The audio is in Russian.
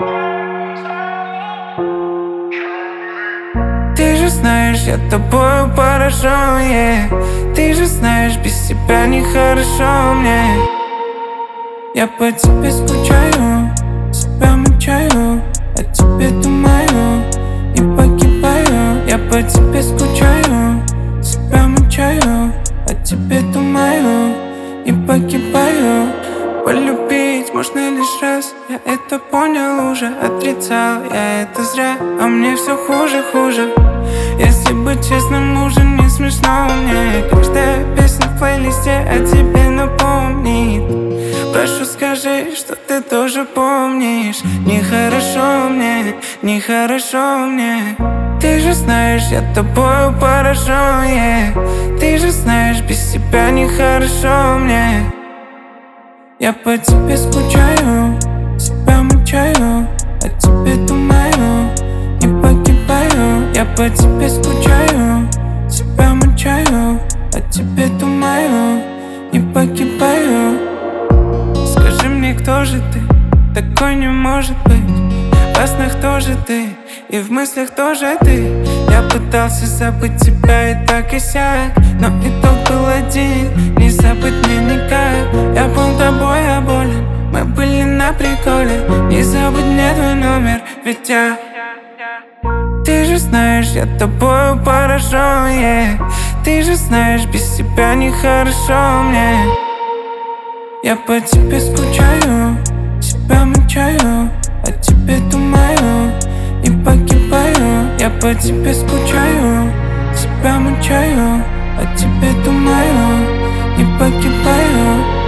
Ты же знаешь, я тобою поражен, yeah. Ты же знаешь, без тебя нехорошо мне. Я по тебе скучаю, себя мучаю, о тебе думаю и погибаю. Я по тебе скучаю, себя мучаю, о тебе думаю и погибаю. Полюбить можно лишь раз, я это понял уже. Отрицал я это зря, а мне все хуже, хуже. Если быть честным, уже не смешно мне. Каждая песня в плейлисте о тебе напомнит. Прошу, скажи, что ты тоже помнишь. Нехорошо мне, нехорошо мне. Ты же знаешь, я тобою поражен, yeah. Ты же знаешь, без тебя нехорошо мне. Я по тебе скучаю, себя мучаю, о тебе думаю и погибаю. Я по тебе скучаю, себя мучаю, о тебе думаю и погибаю. Скажи мне, кто же ты? Такой не может быть. Во снах тоже ты, и в мыслях тоже ты. Я пытался забыть тебя и так и сяк, но итог был один, не забыть мне никак. Я был тобой оболен, мы были на приколе. Не забудь мне твой номер, ведь я... Ты же знаешь, я тобою поражен, yeah. Ты же знаешь, без тебя нехорошо мне. Я по тебе скучаю, себя мучаю, о тебе думаю и погибаю. Я по тебе скучаю, себя мучаю, о тебе думаю и погибаю.